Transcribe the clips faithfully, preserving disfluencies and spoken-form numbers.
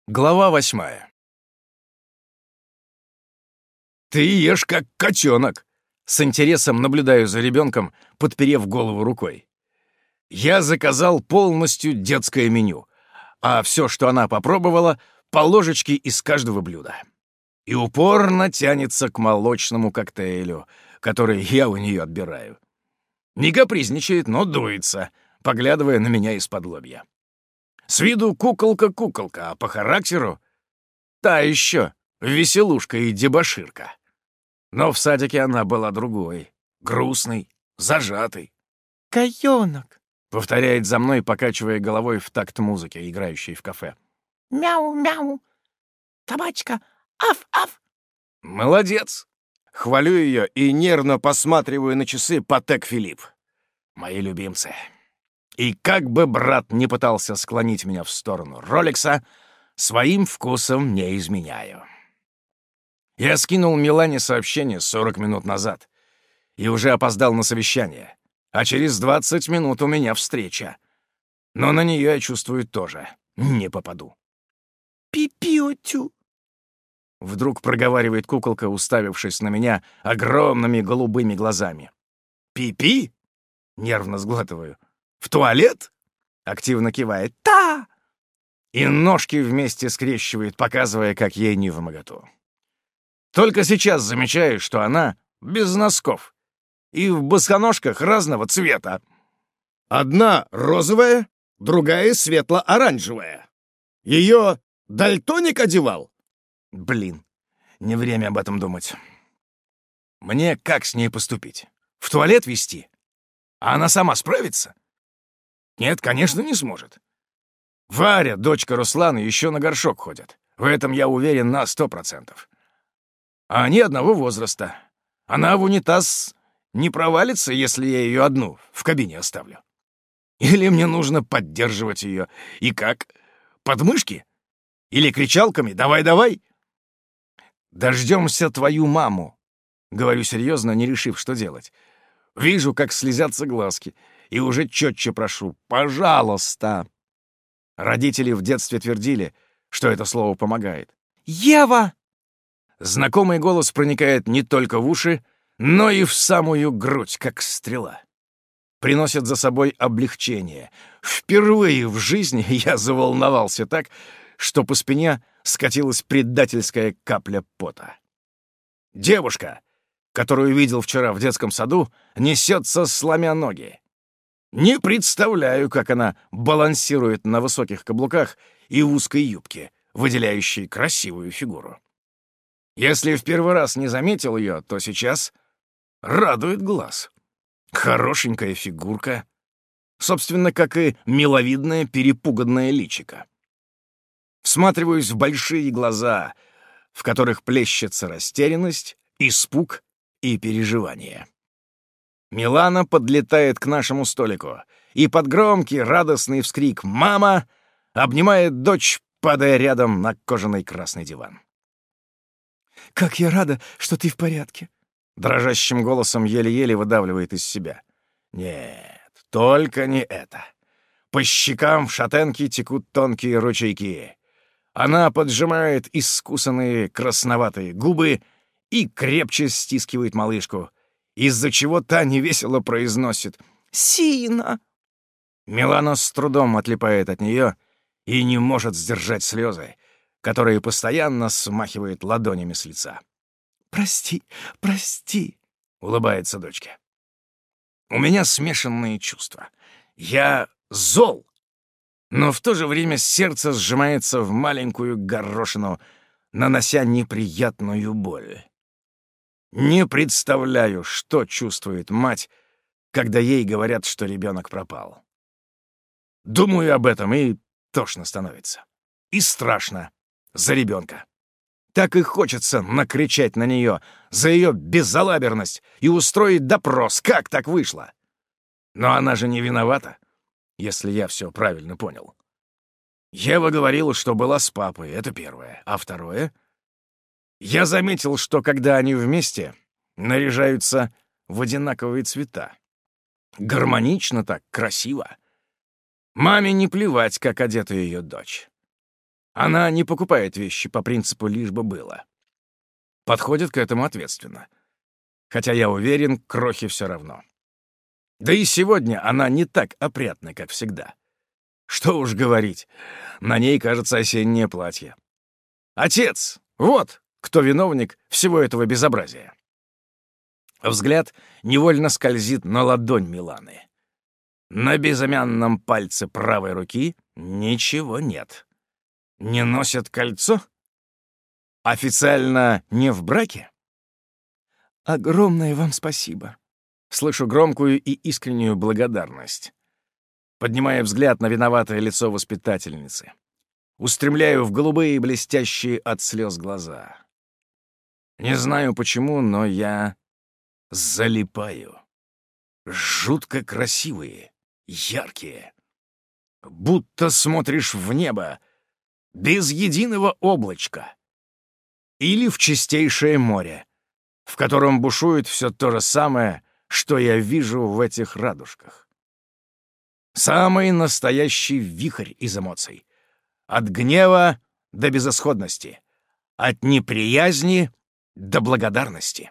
Глава восьмая. «Ты ешь как котенок!» С интересом наблюдаю за ребенком, подперев голову рукой. Я заказал полностью детское меню, а все, что она попробовала, по ложечке из каждого блюда. И упорно тянется к молочному коктейлю, который я у нее отбираю. Не капризничает, но дуется, поглядывая на меня из-под лобья. С виду куколка-куколка, а по характеру та еще веселушка и дебоширка. Но в садике она была другой, грустной, зажатой. «Котенок!» — повторяет за мной, покачивая головой в такт музыки, играющей в кафе. «Мяу-мяу! Собачка! Аф-аф!» «Молодец!» — хвалю ее и нервно посматриваю на часы Патек Филипп. Мои любимцы. И как бы брат не пытался склонить меня в сторону Ролекса, своим вкусом не изменяю. Я скинул Милане сообщение сорок минут назад и уже опоздал на совещание, а через двадцать минут у меня встреча. Но на нее, я чувствую, тоже не попаду. «Пипиотю!» Вдруг проговаривает куколка, уставившись на меня огромными голубыми глазами. «Пи-пи?» — нервно сглатываю. «В туалет?» — активно кивает. «Та!» И ножки вместе скрещивает, показывая, как ей невмоготу. Только сейчас замечаю, что она без носков и в босоножках разного цвета. Одна розовая, другая светло-оранжевая. Ее дальтоник одевал? Блин, не время об этом думать. Мне как с ней поступить? В туалет везти? А она сама справится? Нет, конечно, не сможет. Варя, дочка Руслана, еще на горшок ходят. В этом я уверен на сто процентов. А они одного возраста. Она в унитаз не провалится, если я ее одну в кабине оставлю. Или мне нужно поддерживать ее. И как? Подмышки? Или кричалками «давай-давай»? «Дождемся твою маму», — говорю серьезно, не решив, что делать. Вижу, как слезятся глазки, и уже четче прошу «пожалуйста». Родители в детстве твердили, что это слово помогает. «Ева!» Знакомый голос проникает не только в уши, но и в самую грудь, как стрела. Приносит за собой облегчение. Впервые в жизни я заволновался так, что по спине скатилась предательская капля пота. Девушка, которую видел вчера в детском саду, несется, сломя ноги. Не представляю, как она балансирует на высоких каблуках и в узкой юбке, выделяющей красивую фигуру. Если в первый раз не заметил ее, то сейчас радует глаз. Хорошенькая фигурка, собственно, как и миловидное перепуганное личико. Всматриваюсь в большие глаза, в которых плещется растерянность, испуг и переживание. Милана подлетает к нашему столику и под громкий радостный вскрик «Мама!» обнимает дочь, падая рядом на кожаный красный диван. «Как я рада, что ты в порядке!» Дрожащим голосом еле-еле выдавливает из себя. Нет, только не это. По щекам в шатенке текут тонкие ручейки. Она поджимает искусанные красноватые губы и крепче стискивает малышку, из-за чего та невесело произносит «Сина!». Милана с трудом отлипает от нее и не может сдержать слезы, которые постоянно смахивает ладонями с лица. «Прости, прости», — улыбается дочке. У меня смешанные чувства. Я зол, но в то же время сердце сжимается в маленькую горошину, нанося неприятную боль. Не представляю, что чувствует мать, когда ей говорят, что ребенок пропал. Думаю об этом, и тошно становится. И страшно за ребенка. Так и хочется накричать на нее за ее безалаберность и устроить допрос, как так вышло. Но она же не виновата, если я все правильно понял. Ева говорила, что была с папой, это первое. А второе? Я заметил, что когда они вместе, наряжаются в одинаковые цвета. Гармонично так, красиво. Маме не плевать, как одета ее дочь. Она не покупает вещи по принципу «лишь бы было». Подходит к этому ответственно. Хотя я уверен, Крохе все равно. Да и сегодня она не так опрятна, как всегда. Что уж говорить, на ней, кажется, осеннее платье. Отец! Вот кто виновник всего этого безобразия. Взгляд невольно скользит на ладонь Миланы. На безымянном пальце правой руки ничего нет. Не носят кольцо? Официально не в браке? Огромное вам спасибо. Слышу громкую и искреннюю благодарность. Поднимая взгляд на виноватое лицо воспитательницы. Устремляю в голубые, блестящие от слез глаза. Не знаю почему, но я залипаю. Жутко красивые, яркие. Будто смотришь в небо, без единого облачка. Или в чистейшее море, в котором бушует все то же самое, что я вижу в этих радужках. Самый настоящий вихрь из эмоций. От гнева до безысходности. От неприязни до благодарности.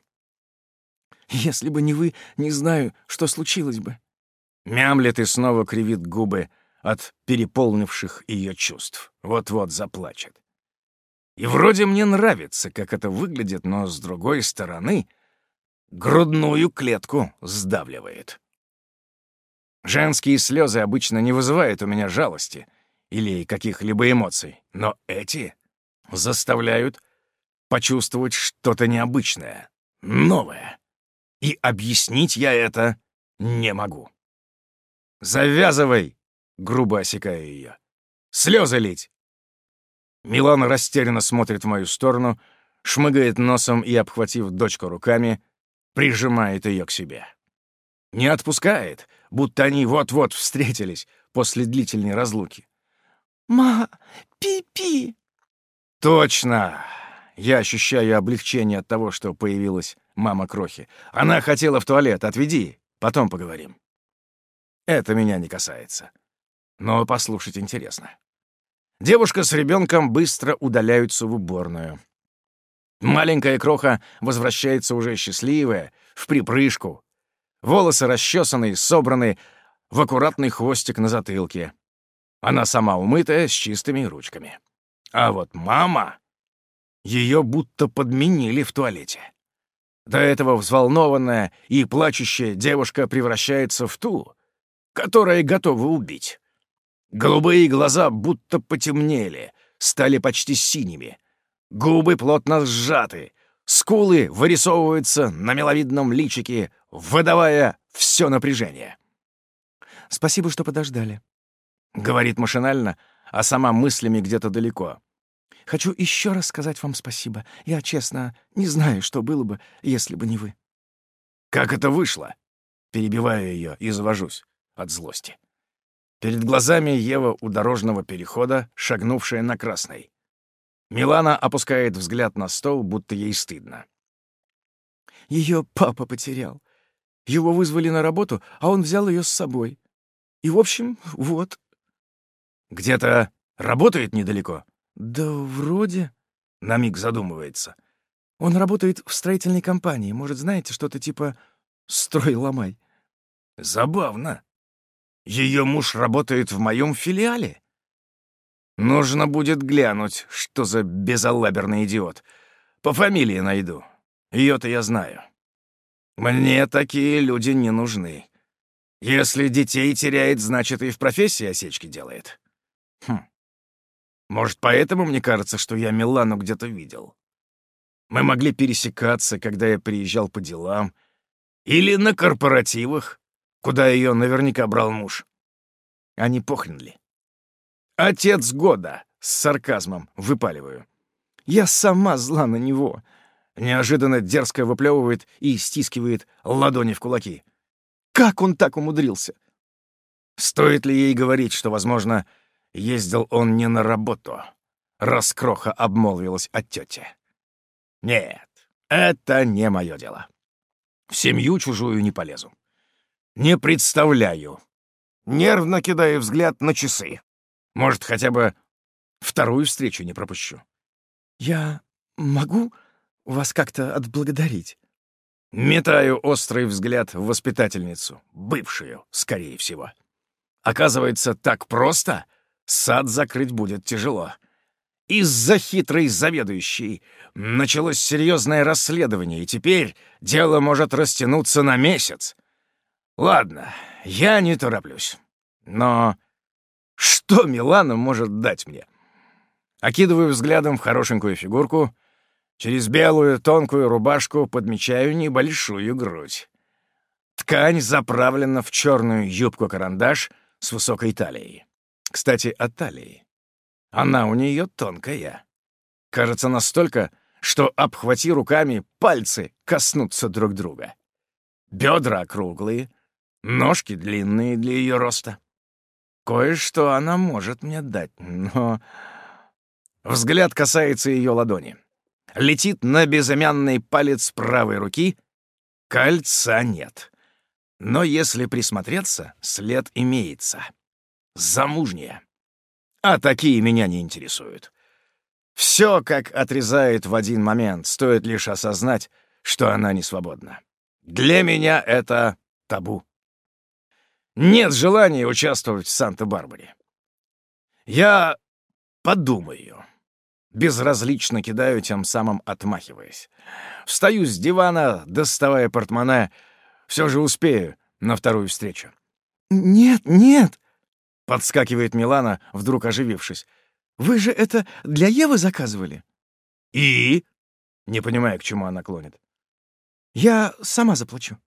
Если бы не вы, не знаю, что случилось бы. Мямлет и снова кривит губы от переполнивших ее чувств. Вот-вот заплачет. И вроде мне нравится, как это выглядит, но с другой стороны грудную клетку сдавливает. Женские слезы обычно не вызывают у меня жалости или каких-либо эмоций, но эти заставляют почувствовать что-то необычное, новое. И объяснить я это не могу. «Завязывай!» — грубо осекаю ее. «Слезы лить!» Милана растерянно смотрит в мою сторону, шмыгает носом и, обхватив дочку руками, прижимает ее к себе. Не отпускает, будто они вот-вот встретились после длительной разлуки. «Ма, пи-пи!» «Точно!» Я ощущаю облегчение от того, что появилась мама Крохи. Она хотела в туалет, отведи, потом поговорим. Это меня не касается. Но послушать интересно. Девушка с ребенком быстро удаляются в уборную. Маленькая Кроха возвращается уже счастливая, в припрыжку. Волосы расчесаны, собраны в аккуратный хвостик на затылке. Она сама умытая, с чистыми ручками. А вот мама... Ее будто подменили в туалете. До этого взволнованная и плачущая девушка превращается в ту, которая готова убить. Голубые глаза будто потемнели, стали почти синими. Губы плотно сжаты, скулы вырисовываются на миловидном личике, выдавая все напряжение. «Спасибо, что подождали», — говорит машинально, а сама мыслями где-то далеко. «Хочу еще раз сказать вам спасибо. Я, честно, не знаю, что было бы, если бы не вы». «Как это вышло?» Перебиваю ее и завожусь от злости. Перед глазами Ева у дорожного перехода, шагнувшая на красный. Милана опускает взгляд на стол, будто ей стыдно. Ее папа потерял. Его вызвали на работу, а он взял ее с собой. И, в общем, вот. Где-то работает недалеко? Да вроде. На миг задумывается. Он работает в строительной компании. Может, знаете, что-то типа «строй-ломай». Забавно. Ее муж работает в моем филиале. Нужно будет глянуть, что за безалаберный идиот. По фамилии найду. Ее-то я знаю. Мне такие люди не нужны. Если детей теряет, значит, и в профессии осечки делает. Хм. Может, поэтому мне кажется, что я Милану где-то видел. Мы могли пересекаться, когда я приезжал по делам, или на корпоративах, куда ее наверняка брал муж. А не похрен ли? Отец года, с сарказмом выпаливаю. Я сама зла на него. Неожиданно дерзко выплевывает и стискивает ладони в кулаки. Как он так умудрился? Стоит ли ей говорить, что, возможно, ездил он не на работу, раз Кроха обмолвилась о тете? Нет, это не мое дело. В семью чужую не полезу. Не представляю. Нервно кидаю взгляд на часы. Может, хотя бы Вторую встречу не пропущу. Я могу вас как-то отблагодарить? Метаю острый взгляд в воспитательницу, бывшую, скорее всего. Оказывается, так просто сад закрыть будет тяжело. Из-за хитрой заведующей началось серьезное расследование, и теперь дело может растянуться на месяц. Ладно, я не тороплюсь. Но что Милана может дать мне? Окидываю взглядом в хорошенькую фигурку. Через белую тонкую рубашку подмечаю небольшую грудь. Ткань заправлена в черную юбку-карандаш с высокой талией. Кстати, о талии. Она у нее тонкая. Кажется, настолько, что, обхвати руками, пальцы коснутся друг друга. Бедра округлые, ножки длинные для ее роста. Кое-что она может мне дать, но... Взгляд касается ее ладони. Летит на безымянный палец правой руки. Кольца нет. Но если присмотреться, след имеется. Замужняя. А такие меня не интересуют. Все как отрезает в один момент, стоит лишь осознать, что она не свободна. Для меня это табу. Нет желания участвовать в Санта-Барбаре. Я подумаю. Безразлично кидаю, тем самым отмахиваясь. Встаю с дивана, доставая портмоне. Все же успею на вторую встречу. «Нет, нет!» — подскакивает Милана, вдруг оживившись. «Вы же это для Евы заказывали?» «И?» — не понимаю, к чему она клонит. «Я сама заплачу».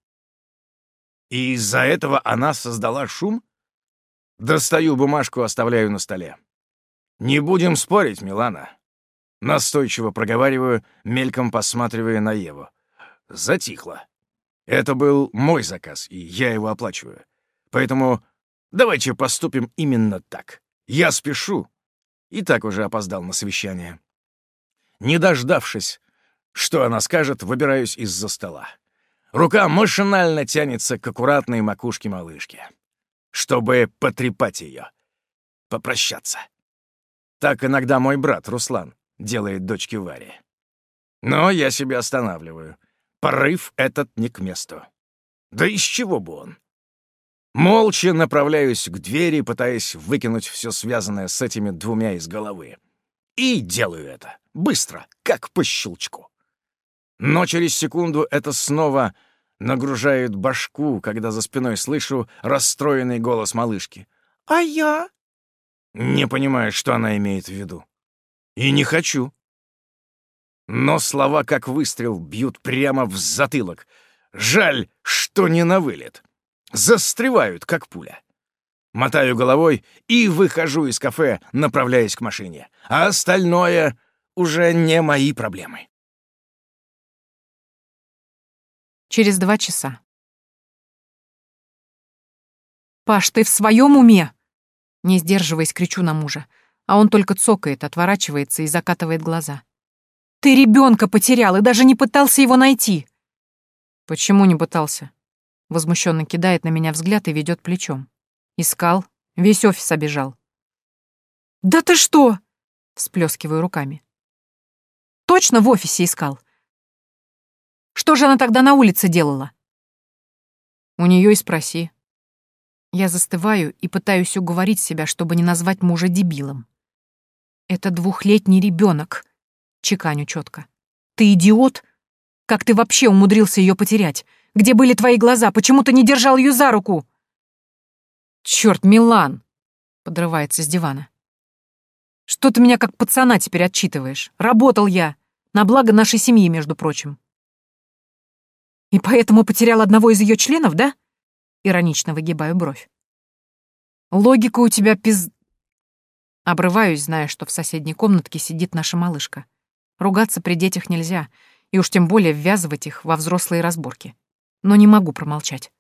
«И из-за этого она создала шум?» Достаю бумажку, оставляю на столе. «Не будем спорить, Милана». Настойчиво проговариваю, мельком посматривая на Еву. Затихло. Это был мой заказ, и я его оплачиваю. Поэтому давайте поступим именно так. Я спешу. И так уже опоздал на совещание. Не дождавшись, что она скажет, выбираюсь из-за стола. Рука машинально тянется к аккуратной макушке малышки, чтобы потрепать ее, попрощаться. Так иногда мой брат Руслан делает дочке Варе. Но я себя останавливаю. Порыв этот не к месту. Да из чего бы он? Молча направляюсь к двери, пытаясь выкинуть все связанное с этими двумя из головы. И делаю это. Быстро, как по щелчку. Но через секунду это снова нагружает башку, когда за спиной слышу расстроенный голос малышки. «А я?» Не понимаю, что она имеет в виду. И не хочу. Но слова, как выстрел, бьют прямо в затылок. Жаль, что не на вылет. Застревают, как пуля. Мотаю головой и выхожу из кафе, направляясь к машине. А остальное уже не мои проблемы. Через два часа. «Паш, ты в своем уме?» Не сдерживаясь, кричу на мужа, а он только цокает, отворачивается и закатывает глаза. «Ты ребенка потерял и даже не пытался его найти!» «Почему не пытался?» Возмущенно кидает на меня взгляд и ведет плечом. «Искал, весь офис обижал». «Да ты что?» — всплескиваю руками. «Точно в офисе искал? Что же она тогда на улице делала?» «У нее и спроси». Я застываю и пытаюсь уговорить себя, чтобы не назвать мужа дебилом. «Это двухлетний ребенок», — чеканю четко. «Ты идиот? Как ты вообще умудрился ее потерять? Где были твои глаза? Почему ты не держал ее за руку?» «Черт, Милан!» — подрывается с дивана. «Что ты меня как пацана теперь отчитываешь? Работал я. На благо нашей семьи, между прочим». «И поэтому потерял одного из ее членов, да?» Иронично выгибаю бровь. «Логика у тебя пиз...» Обрываюсь, зная, что в соседней комнатке сидит наша малышка. Ругаться при детях нельзя, и уж тем более ввязывать их во взрослые разборки. Но не могу промолчать.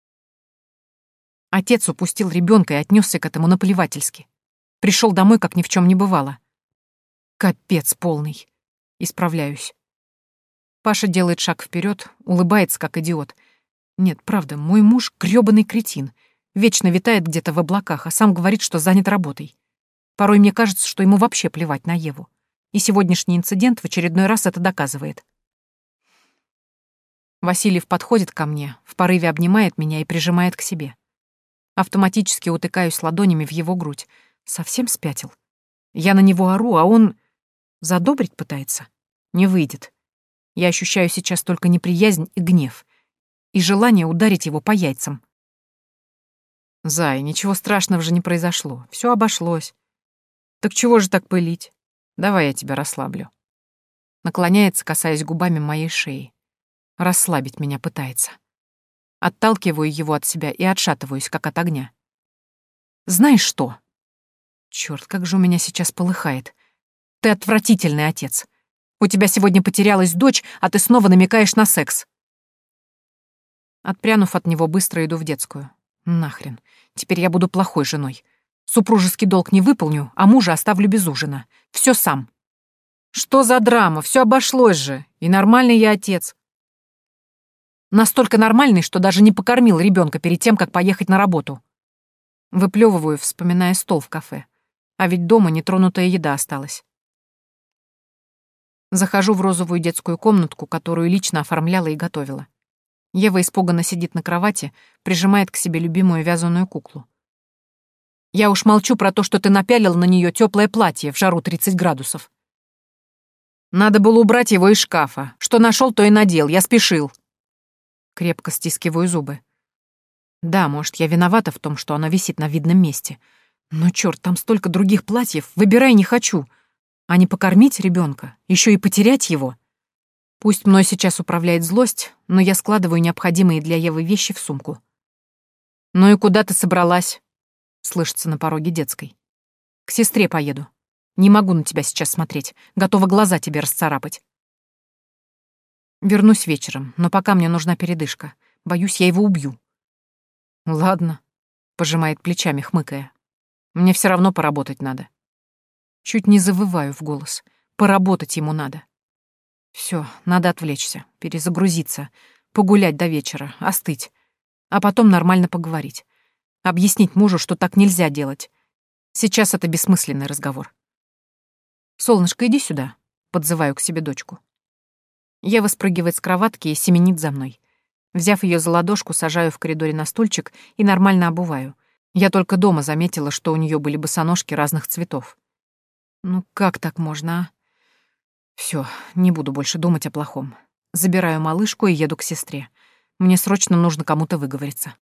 Отец упустил ребенка и отнесся к этому наплевательски. Пришел домой, как ни в чем не бывало. Капец полный. Исправляюсь. Паша делает шаг вперед, улыбается, как идиот. Нет, правда, мой муж — грёбаный кретин. Вечно витает где-то в облаках, а сам говорит, что занят работой. Порой мне кажется, что ему вообще плевать на Еву. И сегодняшний инцидент в очередной раз это доказывает. Васильев подходит ко мне, в порыве обнимает меня и прижимает к себе. Автоматически утыкаюсь ладонями в его грудь. Совсем спятил. Я на него ору, а он задобрить пытается. Не выйдет. Я ощущаю сейчас только неприязнь и гнев. И желание ударить его по яйцам. Зай, ничего страшного же не произошло. Все обошлось. Так чего же так пылить? Давай я тебя расслаблю. Наклоняется, касаясь губами моей шеи. Расслабить меня пытается. Отталкиваю его от себя и отшатываюсь, как от огня. Знаешь что? Чёрт, как же у меня сейчас полыхает. Ты отвратительный отец. У тебя сегодня потерялась дочь, а ты снова намекаешь на секс. Отпрянув от него, быстро иду в детскую. Нахрен. Теперь я буду плохой женой. Супружеский долг не выполню, а мужа оставлю без ужина. Все сам. Что за драма? Все обошлось же. И нормальный я отец. Настолько нормальный, что даже не покормил ребенка перед тем, как поехать на работу. Выплевываю, вспоминая стол в кафе. А ведь дома нетронутая еда осталась. Захожу в розовую детскую комнатку, которую лично оформляла и готовила. Ева испуганно сидит на кровати, прижимает к себе любимую вязаную куклу. Я уж молчу про то, что ты напялил на нее теплое платье в жару тридцать градусов. Надо было убрать его из шкафа. Что нашел, то и надел. Я спешил. Крепко стискиваю зубы. Да, может, я виновата в том, что она висит на видном месте. Но, черт, там столько других платьев. Выбирай не хочу. А не покормить ребенка, еще и потерять его. Пусть мной сейчас управляет злость, но я складываю необходимые для Евы вещи в сумку. «Ну и куда ты собралась?» — слышится на пороге детской. «К сестре поеду. Не могу на тебя сейчас смотреть. Готова глаза тебе расцарапать». Вернусь вечером, но пока мне нужна передышка. Боюсь, я его убью. «Ладно», — пожимает плечами, хмыкая. «Мне все равно поработать надо». Чуть не завываю в голос. Поработать ему надо. Все, надо отвлечься, перезагрузиться, погулять до вечера, остыть, а потом нормально поговорить. Объяснить мужу, что так нельзя делать. Сейчас это бессмысленный разговор. «Солнышко, иди сюда», — подзываю к себе дочку. Ева спрыгивает с кроватки и семенит за мной. Взяв ее за ладошку, сажаю в коридоре на стульчик и нормально обуваю. Я только дома заметила, что у нее были босоножки разных цветов. Ну как так можно, а? Все, не буду больше думать о плохом. Забираю малышку и еду к сестре. Мне срочно нужно кому-то выговориться.